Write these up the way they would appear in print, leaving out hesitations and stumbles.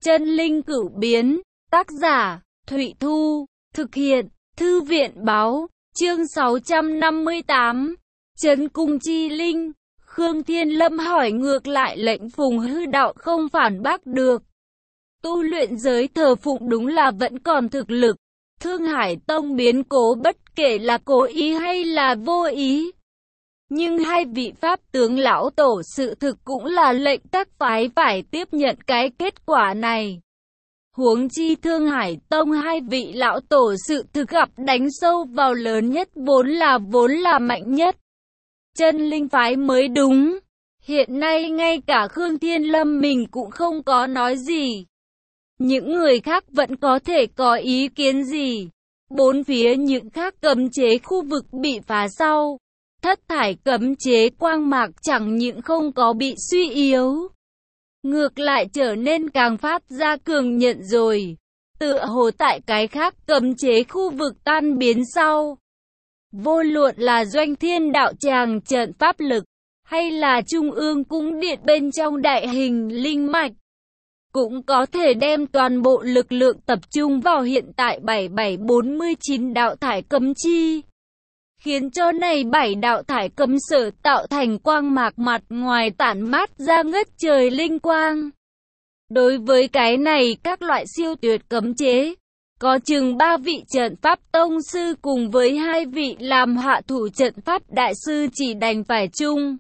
Chân linh cửu biến, tác giả, Thụy Thu, thực hiện, Thư viện báo, chương 658, Trấn Cung Chi Linh. Khương Thiên Lâm hỏi ngược lại, lệnh Phùng Hư Đạo không phản bác được. Tu luyện giới thờ phụng đúng là vẫn còn thực lực. Thương Hải Tông biến cố bất kể là cố ý hay là vô ý. Nhưng hai vị pháp tướng lão tổ sự thực cũng là lệnh các phái phải tiếp nhận cái kết quả này. Huống chi Thương Hải Tông hai vị lão tổ sự thực gặp đánh sâu vào lớn nhất vốn là mạnh nhất. Chân linh phái mới đúng. Hiện nay ngay cả Khương Thiên Lâm mình cũng không có nói gì. Những người khác vẫn có thể có ý kiến gì. Bốn phía những khác cấm chế khu vực bị phá sau. Thất thải cấm chế quang mạc chẳng những không có bị suy yếu. Ngược lại trở nên càng phát ra cường nhận rồi. Tựa hồ tại cái khác cấm chế khu vực tan biến sau. Vô luận là doanh thiên đạo tràng trận pháp lực, hay là trung ương cung điện bên trong đại hình linh mạch. Cũng có thể đem toàn bộ lực lượng tập trung vào hiện tại 7749 đạo thải cấm chi. Khiến cho này 7 đạo thải cấm sở tạo thành quang mạc mặt ngoài tản mát ra ngất trời linh quang. Đối với cái này các loại siêu tuyệt cấm chế, có chừng 3 vị trận pháp tông sư cùng với 2 vị làm hạ thủ trận pháp đại sư chỉ đành phải chung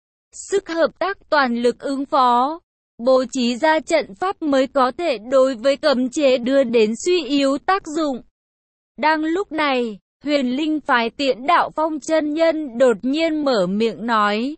sức hợp tác toàn lực ứng phó. Bố trí ra trận pháp mới có thể đối với cấm chế đưa đến suy yếu tác dụng. Đang lúc này, Huyền Linh phái Tiễn Đạo Phong chân nhân đột nhiên mở miệng nói.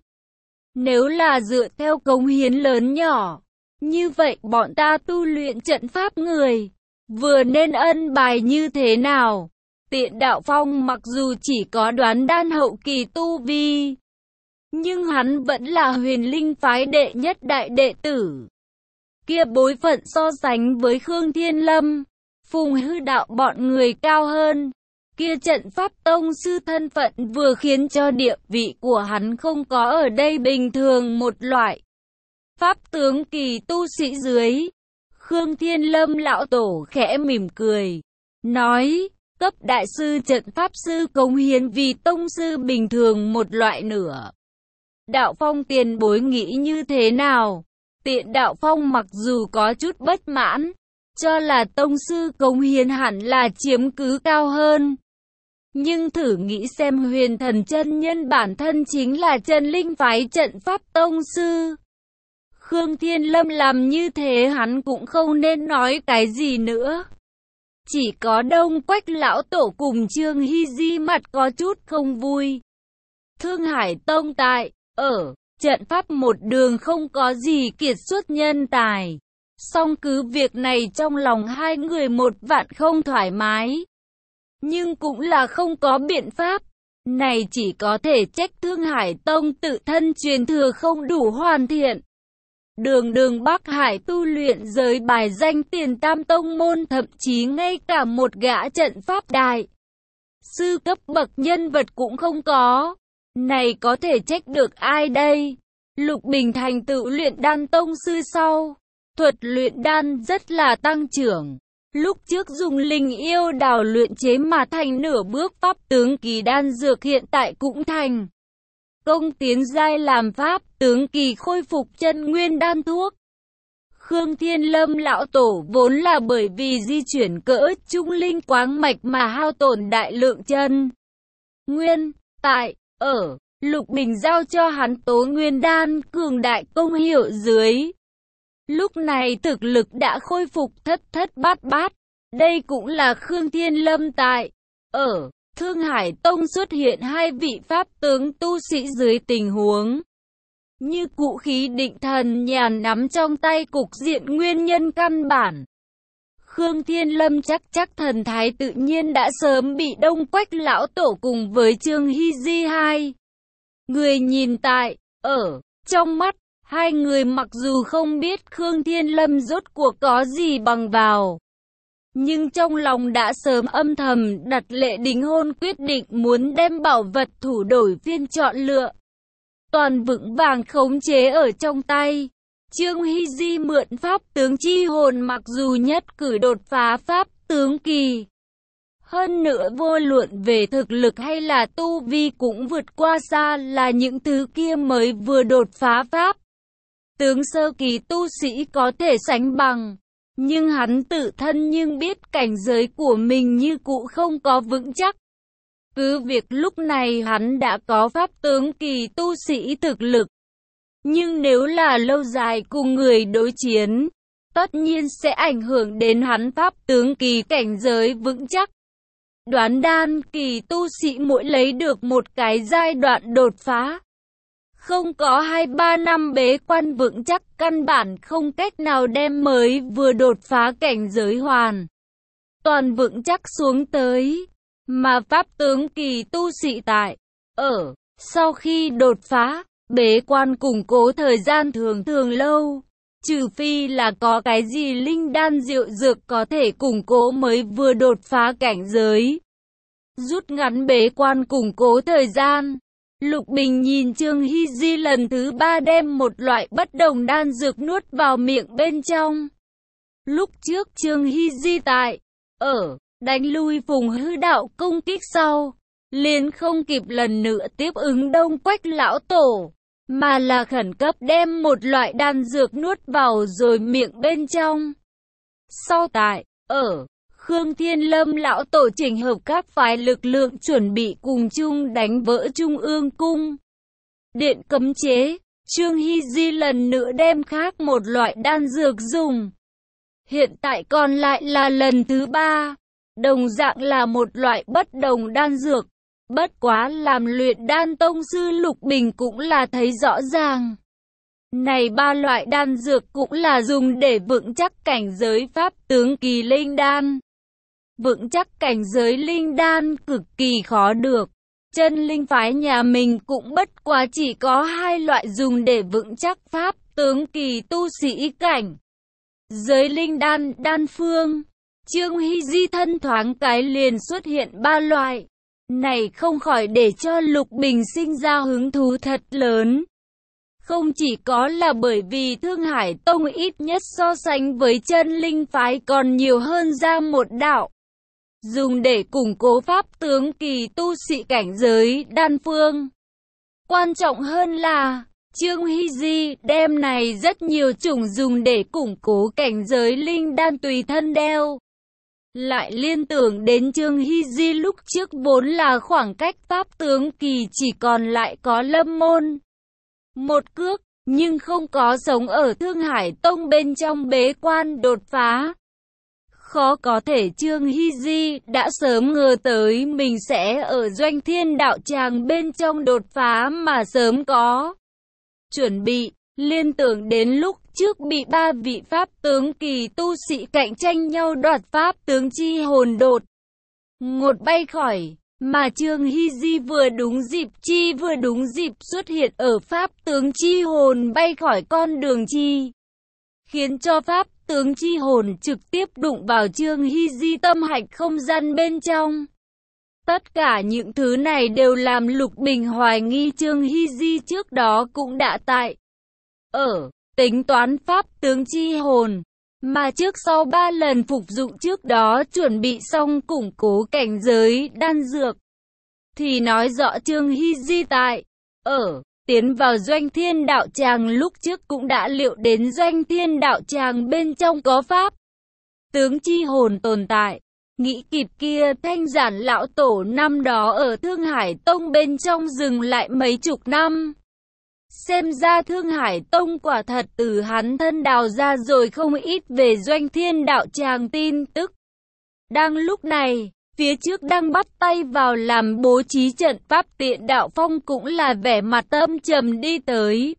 Nếu là dựa theo cống hiến lớn nhỏ, như vậy bọn ta tu luyện trận pháp người, vừa nên ân bài như thế nào? Tiễn Đạo Phong mặc dù chỉ có đoán đan hậu kỳ tu vi, nhưng hắn vẫn là Huyền Linh phái đệ nhất đại đệ tử. Kia bối phận so sánh với Khương Thiên Lâm, Phùng Hư Đạo bọn người cao hơn. Kia trận pháp tông sư thân phận vừa khiến cho địa vị của hắn không có ở đây bình thường một loại. Pháp tướng kỳ tu sĩ dưới. Khương Thiên Lâm lão tổ khẽ mỉm cười, nói, cấp đại sư trận pháp sư cống hiến vì tông sư bình thường một loại nửa. Đạo Phong tiền bối nghĩ như thế nào? Tiện Đạo Phong mặc dù có chút bất mãn, cho là tông sư cống hiến hẳn là chiếm cứ cao hơn. Nhưng thử nghĩ xem Huyền Thần chân nhân bản thân chính là chân linh phái trận pháp tông sư. Khương Thiên Lâm làm như thế hắn cũng không nên nói cái gì nữa. Chỉ có Đông Quách lão tổ cùng Trương Hy Di mặt có chút không vui. Thương Hải Tông tại, ở, trận pháp một đường không có gì kiệt xuất nhân tài. Song cứ việc này trong lòng hai người một vạn không thoải mái. Nhưng cũng là không có biện pháp. Này chỉ có thể trách Thương Hải Tông tự thân truyền thừa không đủ hoàn thiện. Đường Bắc Hải tu luyện giới bài danh tiền tam tông môn, thậm chí ngay cả một gã trận pháp đại sư cấp bậc nhân vật cũng không có. Này có thể trách được ai đây? Lục Bình thành tựu luyện đan tông sư sau, thuật luyện đan rất là tăng trưởng. Lúc trước dùng linh yêu đào luyện chế mà thành nửa bước pháp tướng kỳ đan dược, hiện tại cũng thành công tiến giai làm pháp tướng kỳ khôi phục chân nguyên đan thuốc. Khương Thiên Lâm lão tổ vốn là bởi vì di chuyển cỡ trung linh quáng mạch mà hao tổn đại lượng chân nguyên. Tại, ở, Lục Bình giao cho hắn tố nguyên đan cường đại công hiệu dưới. Lúc này thực lực đã khôi phục thất bát bát. Đây cũng là Khương Thiên Lâm tại, ở, Thương Hải Tông xuất hiện hai vị pháp tướng tu sĩ dưới tình huống như cụ khí định thần nhàn nắm trong tay cục diện nguyên nhân căn bản. Khương Thiên Lâm chắc thần thái tự nhiên đã sớm bị Đông Quách lão tổ cùng với Trương Hy Di hai người nhìn tại, ở, trong mắt. Hai người mặc dù không biết Khương Thiên Lâm rốt cuộc có gì bằng vào, nhưng trong lòng đã sớm âm thầm đặt lệ đính hôn, quyết định muốn đem bảo vật thủ đổi phiên chọn lựa toàn vững vàng khống chế ở trong tay. Trương Hy Di mượn pháp tướng chi hồn mặc dù nhất cử đột phá pháp tướng kỳ. Hơn nữa vô luận về thực lực hay là tu vi cũng vượt qua xa là những thứ kia mới vừa đột phá pháp tướng sơ kỳ tu sĩ có thể sánh bằng. Nhưng hắn tự thân nhưng biết cảnh giới của mình như cũ không có vững chắc. Cứ việc lúc này hắn đã có pháp tướng kỳ tu sĩ thực lực. Nhưng nếu là lâu dài cùng người đối chiến, tất nhiên sẽ ảnh hưởng đến hắn pháp tướng kỳ cảnh giới vững chắc. Đoán đan kỳ tu sĩ mỗi lấy được một cái giai đoạn đột phá. Không có 2-3 năm bế quan vững chắc căn bản không cách nào đem mới vừa đột phá cảnh giới hoàn toàn vững chắc xuống tới. Mà pháp tướng kỳ tu sĩ tại sau khi đột phá, bế quan củng cố thời gian thường lâu. Trừ phi là có cái gì linh đan diệu dược có thể củng cố mới vừa đột phá cảnh giới. Rút ngắn bế quan củng cố thời gian. Lục Bình nhìn Trương Hy Di lần thứ 3 đem một loại bất đồng đan dược nuốt vào miệng bên trong. Lúc trước Trương Hy Di tại đánh lui Phùng Hư Đạo công kích sau, liền không kịp lần nữa tiếp ứng Đông Quách lão tổ, mà là khẩn cấp đem một loại đan dược nuốt vào rồi miệng bên trong. Sau tại Khương Thiên Lâm lão tổ chỉnh hợp các phái lực lượng chuẩn bị cùng chung đánh vỡ Trung ương cung điện cấm chế, Trương Hy Di lần nữa đem khác một loại đan dược dùng. Hiện tại còn lại là lần thứ 3, đồng dạng là một loại bất đồng đan dược. Bất quá làm luyện đan tông sư Lục Bình cũng là thấy rõ ràng. Này 3 loại đan dược cũng là dùng để vững chắc cảnh giới pháp tướng kỳ linh đan. Vững chắc cảnh giới linh đan cực kỳ khó được. Chân linh phái nhà mình cũng bất quá chỉ có 2 loại dùng để vững chắc pháp tướng kỳ tu sĩ cảnh giới linh đan đan phương. Trương Hy Di thân thoáng cái liền xuất hiện 3 loại. Này không khỏi để cho Lục Bình sinh ra hứng thú thật lớn. Không chỉ có là bởi vì Thương Hải Tông ít nhất so sánh với chân linh phái còn nhiều hơn ra một đạo. Dùng để củng cố pháp tướng kỳ tu sĩ cảnh giới đan phương. Quan trọng hơn là, Trương Hy Di đem này rất nhiều chủng dùng để củng cố cảnh giới linh đan tùy thân đeo. Lại liên tưởng đến Trương Hy Di lúc trước vốn là khoảng cách pháp tướng kỳ chỉ còn lại có Lâm Môn một cước, nhưng không có sống ở Thương Hải Tông bên trong bế quan đột phá. Khó có thể Trương Hy Di đã sớm ngờ tới mình sẽ ở Doanh Thiên đạo tràng bên trong đột phá mà sớm có chuẩn bị. Liên tưởng đến lúc trước bị 3 vị pháp tướng kỳ tu sĩ cạnh tranh nhau đoạt pháp tướng chi hồn đột ngột bay khỏi, mà Trương Hy Di vừa đúng dịp xuất hiện ở pháp tướng chi hồn bay khỏi con đường chi, khiến cho pháp tướng chi hồn trực tiếp đụng vào Trương Hy Di tâm hạch không gian bên trong. Tất cả những thứ này đều làm Lục Bình hoài nghi Trương Hy Di trước đó cũng đã tại tính toán pháp tướng chi hồn, mà trước sau 3 lần phục dụng trước đó chuẩn bị xong củng cố cảnh giới đan dược. Thì nói rõ Trương Hy Di tại tiến vào Doanh Thiên đạo tràng lúc trước cũng đã liệu đến Doanh Thiên đạo tràng bên trong có pháp tướng chi hồn tồn tại. Nghĩ kịp kia Thanh Giản lão tổ năm đó ở Thương Hải Tông bên trong dừng lại mấy chục năm. Xem ra Thương Hải Tông quả thật từ hắn thân đào ra rồi không ít về Doanh Thiên đạo tràng tin tức. Đang lúc này, phía trước đang bắt tay vào làm bố trí trận pháp Tiện Đạo Phong cũng là vẻ mặt âm trầm đi tới.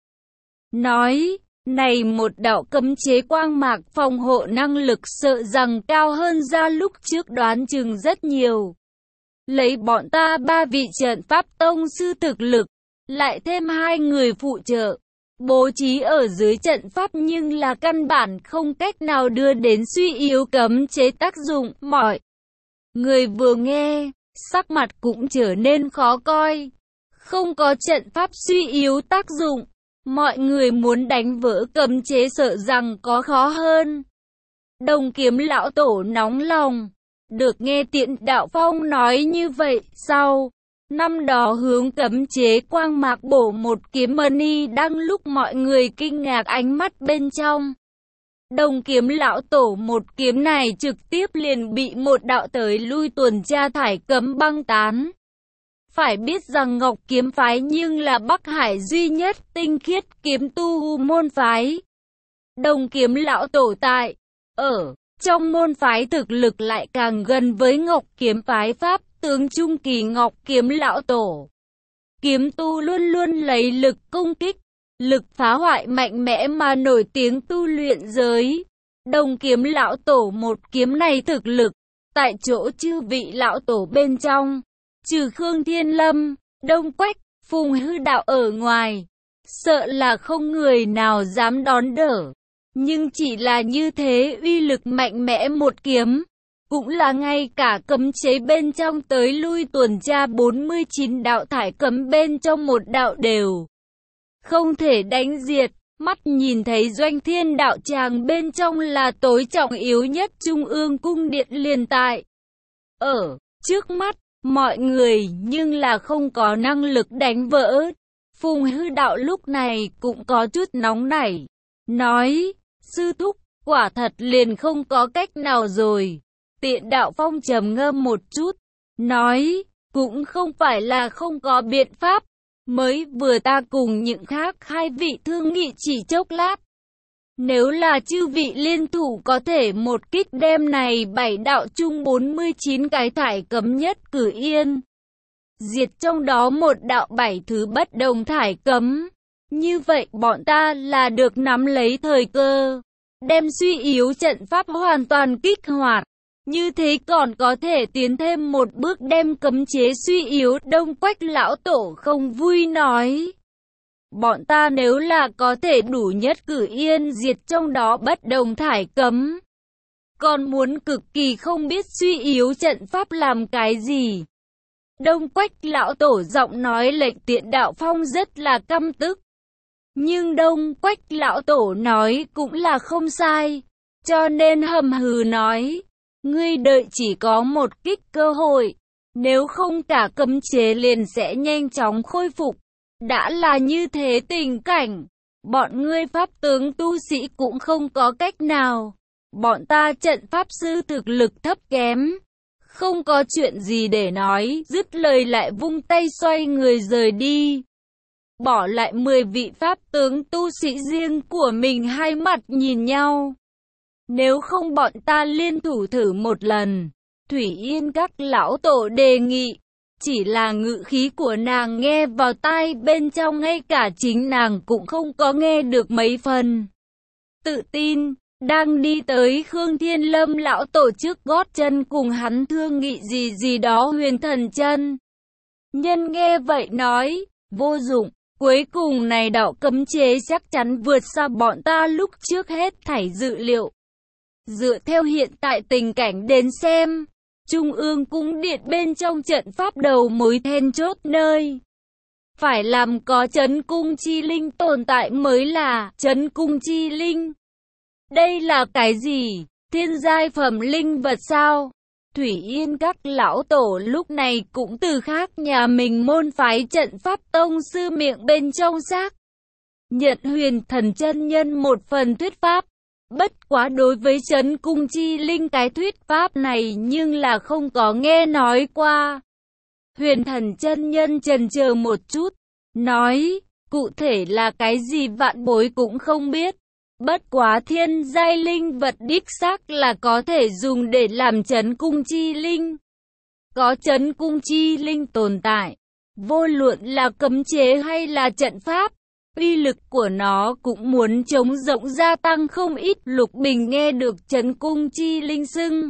Nói, này một đạo cấm chế quang mạc phòng hộ năng lực sợ rằng cao hơn ra lúc trước đoán chừng rất nhiều. Lấy bọn ta 3 vị trận pháp tông sư thực lực, lại thêm 2 người phụ trợ, bố trí ở dưới trận pháp nhưng là căn bản không cách nào đưa đến suy yếu cấm chế tác dụng. Mọi người vừa nghe, sắc mặt cũng trở nên khó coi. Không có trận pháp suy yếu tác dụng, mọi người muốn đánh vỡ cấm chế sợ rằng có khó hơn. Đồng Kiếm lão tổ nóng lòng, được nghe Tiện Đạo Phong nói như vậy, sau năm đó hướng cấm chế quang mạc bổ một kiếm mani đang lúc mọi người kinh ngạc ánh mắt bên trong. Đồng Kiếm lão tổ một kiếm này trực tiếp liền bị một đạo tới lui tuần tra thải cấm băng tán. Phải biết rằng Ngọc Kiếm phái nhưng là Bắc Hải duy nhất tinh khiết kiếm tu môn phái. Đồng Kiếm lão tổ tại ở trong môn phái thực lực lại càng gần với Ngọc Kiếm phái pháp tướng trung kỳ Ngọc Kiếm lão tổ. Kiếm tu luôn luôn lấy lực công kích, lực phá hoại mạnh mẽ mà nổi tiếng tu luyện giới. Đồng Kiếm lão tổ một kiếm này thực lực, tại chỗ chư vị lão tổ bên trong, trừ Khương Thiên Lâm, Đông Quách, Phùng Hư Đạo ở ngoài, sợ là không người nào dám đón đỡ. Nhưng chỉ là như thế uy lực mạnh mẽ một kiếm, cũng là ngay cả cấm chế bên trong tới lui tuần tra 49 đạo thải cấm bên trong một đạo đều không thể đánh diệt. Mắt nhìn thấy Doanh Thiên đạo tràng bên trong là tối trọng yếu nhất Trung ương cung điện liền tại ở trước mắt mọi người, nhưng là không có năng lực đánh vỡ. Phùng Hư Đạo lúc này cũng có chút nóng nảy, nói: sư thúc, quả thật liền không có cách nào rồi. Tiện Đạo Phong trầm ngâm một chút, nói: cũng không phải là không có biện pháp, mới vừa ta cùng những khác hai vị thương nghị chỉ chốc lát. Nếu là chư vị liên thủ có thể một kích đem này 7 đạo chung 49 cái thải cấm nhất cử yên diệt trong đó một đạo 7 thứ bất đồng thải cấm. Như vậy bọn ta là được nắm lấy thời cơ, đem suy yếu trận pháp hoàn toàn kích hoạt. Như thế còn có thể tiến thêm một bước đem cấm chế suy yếu. Đông Quách lão tổ không vui nói: bọn ta nếu là có thể đủ nhất cử yên diệt trong đó bất đồng thải cấm, còn muốn cực kỳ không biết suy yếu trận pháp làm cái gì. Đông Quách lão tổ giọng nói lệnh Tiện Đạo Phong rất là căm tức. Nhưng Đông Quách lão tổ nói cũng là không sai, cho nên hầm hừ nói: ngươi đợi chỉ có một kích cơ hội, nếu không cả cấm chế liền sẽ nhanh chóng khôi phục. Đã là như thế tình cảnh, bọn ngươi pháp tướng tu sĩ cũng không có cách nào. Bọn ta trận pháp sư thực lực thấp kém, không có chuyện gì để nói. Dứt lời lại vung tay xoay người rời đi, bỏ lại 10 vị pháp tướng tu sĩ riêng của mình hai mặt nhìn nhau. Nếu không bọn ta liên thủ thử một lần. Thủy Yên các lão tổ đề nghị. Chỉ là ngữ khí của nàng nghe vào tai bên trong ngay cả chính nàng cũng không có nghe được mấy phần tự tin. Đang đi tới Khương Thiên Lâm lão tổ trước gót chân cùng hắn thương nghị gì đó. Huyền Thần Chân Nhân nghe vậy nói: vô dụng, cuối cùng này đạo cấm chế chắc chắn vượt xa bọn ta lúc trước hết thảy dự liệu. Dựa theo hiện tại tình cảnh đến xem, Trung ương cung điện bên trong trận pháp đầu mối then chốt nơi phải làm có Chấn Cung Chi Linh tồn tại mới là. Chấn Cung Chi Linh, đây là cái gì? Thiên giai phẩm linh vật sao? Thủy Yên các lão tổ lúc này cũng từ khác nhà mình môn phái trận pháp tông sư miệng bên trong xác nhận Huyền Thần chân nhân một phần thuyết pháp. Bất quá đối với Chấn Cung Chi Linh cái thuyết pháp này nhưng là không có nghe nói qua. Huyền Thần chân nhân chần chờ một chút, nói: cụ thể là cái gì vạn bối cũng không biết. Bất quá thiên giai linh vật đích xác là có thể dùng để làm Chấn Cung Chi Linh. Có Chấn Cung Chi Linh tồn tại, vô luận là cấm chế hay là trận pháp, uy lực của nó cũng muốn chống rộng gia tăng không ít. Lục Bình nghe được Chấn Cung Chi Linh xưng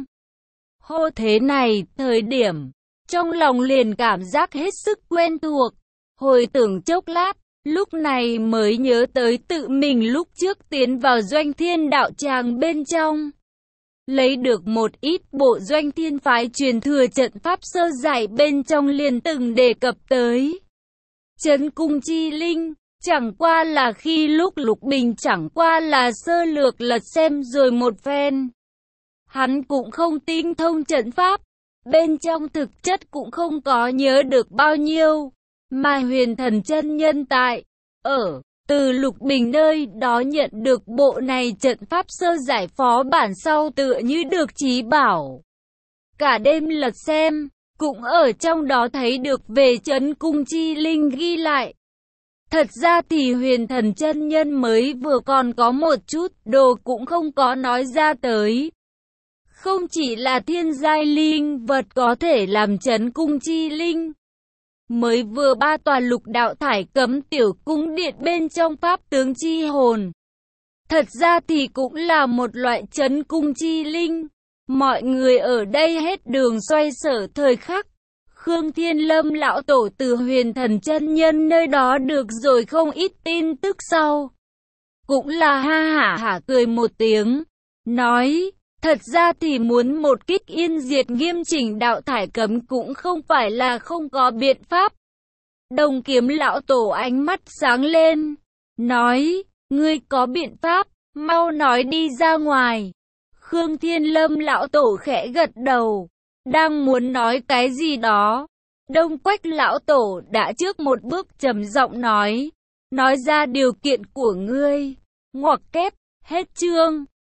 hô thế này thời điểm, trong lòng liền cảm giác hết sức quen thuộc. Hồi tưởng chốc lát, lúc này mới nhớ tới tự mình lúc trước tiến vào Doanh Thiên đạo tràng bên trong, lấy được một ít bộ Doanh Thiên phái truyền thừa trận pháp sơ giải bên trong liền từng đề cập tới Chấn Cung Chi Linh. Chẳng qua là khi lúc Lục Bình chẳng qua là sơ lược lật xem rồi một phen. Hắn cũng không tinh thông trận pháp, bên trong thực chất cũng không có nhớ được bao nhiêu, mà Huyền Thần chân nhân tại từ Lục Bình nơi đó nhận được bộ này trận pháp sơ giải phó bản sau tựa như được trí bảo. Cả đêm lật xem, cũng ở trong đó thấy được về Trấn Cung Chi Linh ghi lại. Thật ra thì Huyền Thần chân nhân mới vừa còn có một chút đồ cũng không có nói ra tới. Không chỉ là thiên giai linh vật có thể làm Trấn Cung Chi Linh. Mới vừa 3 tòa lục đạo thải cấm tiểu cung điện bên trong pháp tướng chi hồn. Thật ra thì cũng là một loại Trấn Cung Chi Linh. Mọi người ở đây hết đường xoay sở thời khắc. Khương Thiên Lâm lão tổ từ Huyền Thần chân nhân nơi đó được rồi không ít tin tức sau. Cũng là ha hả cười một tiếng. Nói, thật ra thì muốn một kích yên diệt nghiêm chỉnh đạo thải cấm cũng không phải là không có biện pháp. Đồng Kiếm lão tổ ánh mắt sáng lên. Nói, ngươi có biện pháp, mau nói đi ra ngoài. Khương Thiên Lâm lão tổ khẽ gật đầu. Đang muốn nói cái gì đó. Đông Quách lão tổ đã trước một bước trầm giọng nói ra điều kiện của ngươi. Ngoặc kép, hết chương.